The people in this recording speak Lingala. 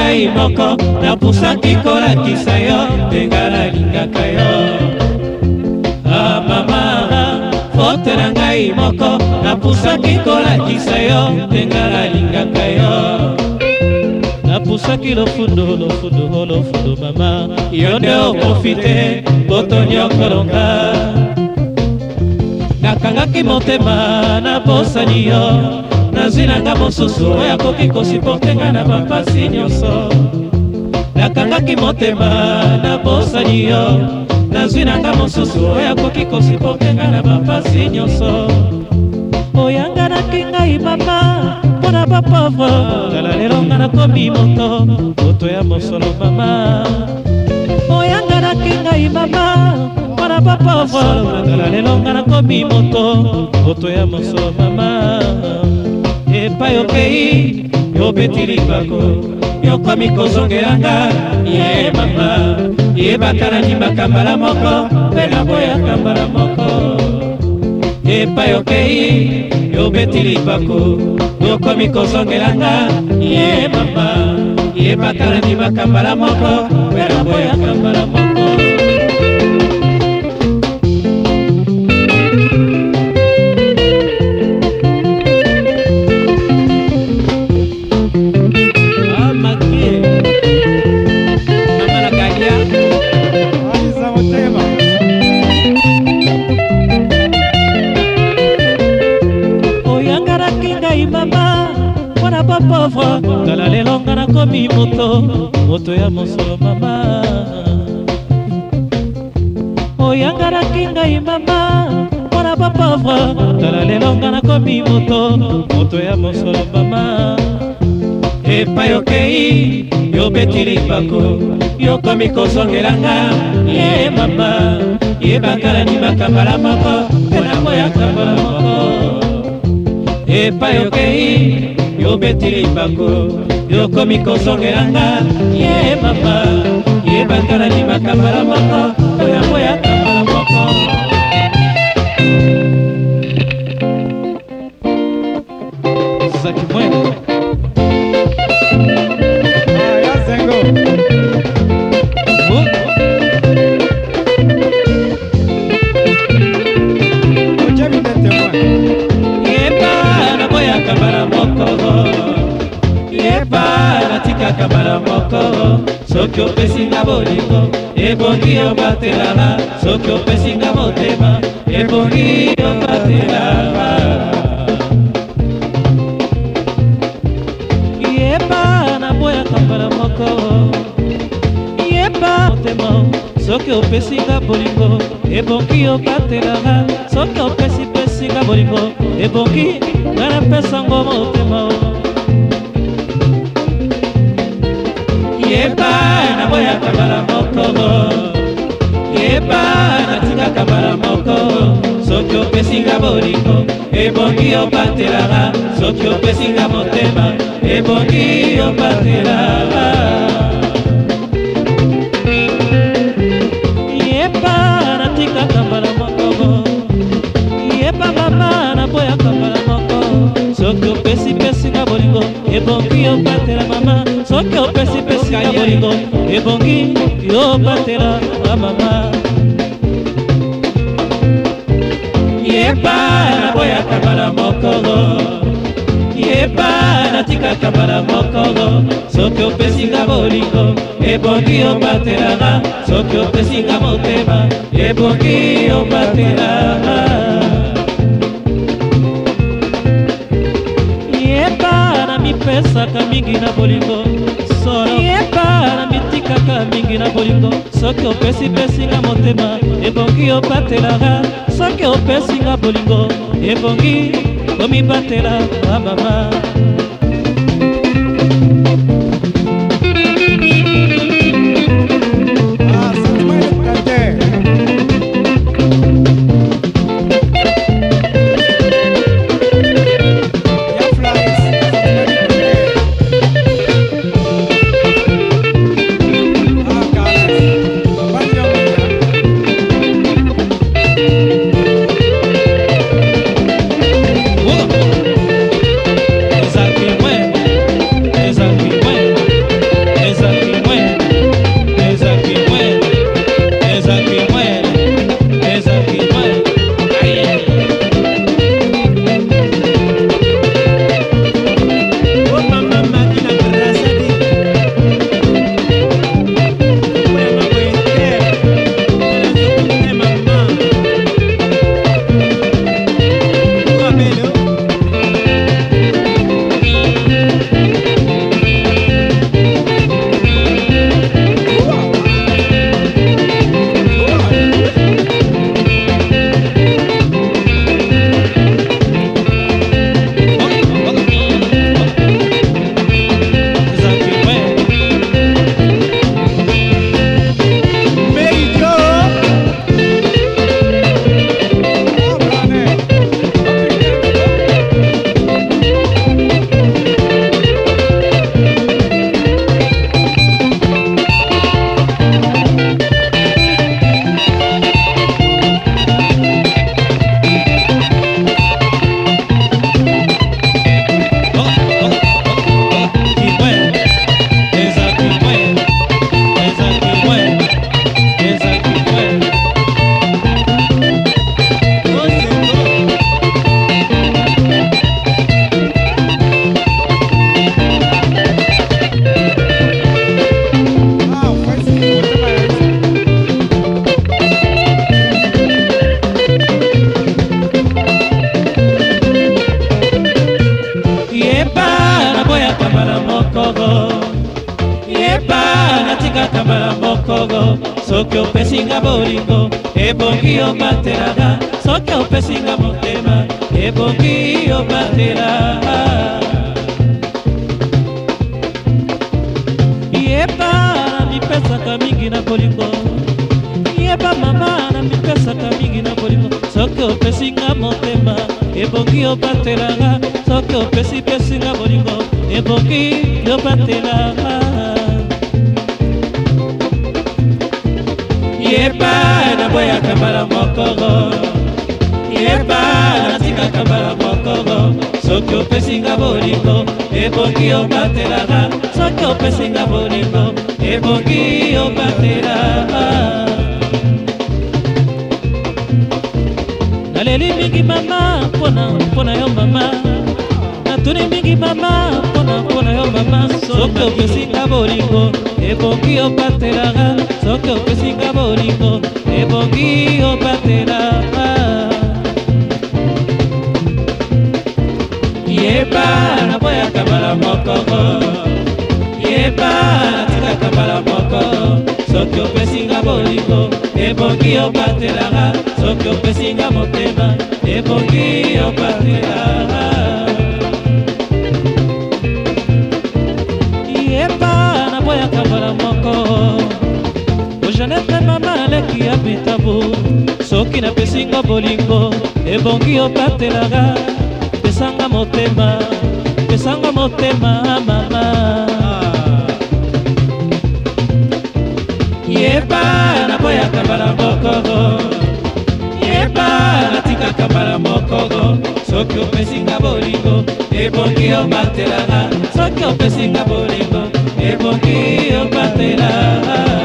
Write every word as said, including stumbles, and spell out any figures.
ngai moko napusaki kolakisa yo ndenga nalingaka yo. Ah mama, fote na ngai moko napusaki kolakisa yo ndenga nalingaka yo. Napusaki lofundo lofundo lofundo mama, yo nde oprofite boto nyokolonga. Nakangaki motema na bosani yo, nazwi nanga mosusu oyo akoki kosiporte nga na bapasi nyonso. Nakangaki motema na bosani yo, nazwi nanga mosusu oyo akoki kosiporte nga na bapasi nyonso. Oyanganaki ngai mama mpona bapauvre, tala lelo nga nakomi moto, moto ya mosolo mama. Oyanganaki ngai mama mpona bapauvre, tala lelo nga nakomi moto, moto ya mosolo mama. Epai okei yobeti limbako, yokomi kozongelanga ye mama. Yebaka nandimaka mbala moko mpe naboyaka mbala moko. Epai okei yobeti limbako, yokomi kozongelanga ye mama. Yebaka nandimaka mbala moko mpe naboyaka mbala moko. Pauvre, tala lelo nga nakomi moto, moto ya mosolo mama. Oyanganaki ngai mama mpona bapauvre, tala lelo nga nakomi moto, moto ya mosolo mama. Epai okei yobeti limbako, yokomi kozongelanga ye mama. Yebaka nandimaka mbala moko mpe naboyaka mbala moko. Epai okei yobeti limbako, yokomi kozongelanga ye mama. Yebaka nandimaka mbala moko mpe naboyaka mbala moko. Zaki Mwene Aya Zengo Ojemi dete mwa Yeba naboyaka mbala moko, yeba natikaka mbala moko. Soki opesinga bolingo ebongi obatelanga, soki opesinga motema ebongi obatelanga. Yeba naboyaka mbala moko, yeba motema. Soki opesinga bolingo ebongi obatelanga, soki opesi pesinga bolingo ebongi nga napesango motema. Yeba naboyaka mbala moko, yeba natikaka mbala moko. Soki opesinga bolingo ebongi obatelanga, soki opesinga motema ebongi obatelanga. Yeba natikaka mbala moko, yeba mama naboyaka mbala moko. Soki opesi pesinga bolingo ebongi obatela mama, soki opesi pesinga bolingo ebongi obatela mama. Yeba naboyaka mbala moko, yeba natikaka mbala moko. Soki opesinga bolingo ebongi obatelanga, soki opesinga motema ebongi obatelanga. Yeba namipesaka mingi na bolingo solo, yeba namitikaka mingi na bolingo. Soki opesi pesinga motema ebongi obatelanga, soki opesinga bolingo ebongi omibatela mama. soki opesinga bolingo ebongi obatelaka soki opesinga motema ebongi obatelaka yeba namipesaka mingi na bolingo yeba mama namipesaka mingi na bolingo soki opesinga motema ebongi obatelaka soki opesi pesinga bolingo ebongi obatelaka yeba naboyaka mbala mokoro yeba natikaka mbala mokoro soki opesinga bolingo ebongi obatelaka soki opesinga bolingo ebongi obatelaka naleli mingi mama mpona mpona yo mama natuni mingi mama mpona mpona yo mama soki opesinga bolingo ebongi obatelaka soki opesinga bolingo ebongi obatelaka yeba naboyaka mbala mokoro yeba natikaka mbala mokoro soki opesinga bolingo ebongi obatelaka soki opesinga motema ebongi obatelaka yeba naboyaka mbala mokoro ojanete mama leki ya bitabu soki napesinga bolingo ebongi obatelaka pesanga motema pesanga motema mama yeba naboyaka mbala mokoro yeba natikaka mbala mokoro soki opesinga bolingo ebongi obatelaka soki opesinga bolingo ebongi obatelaka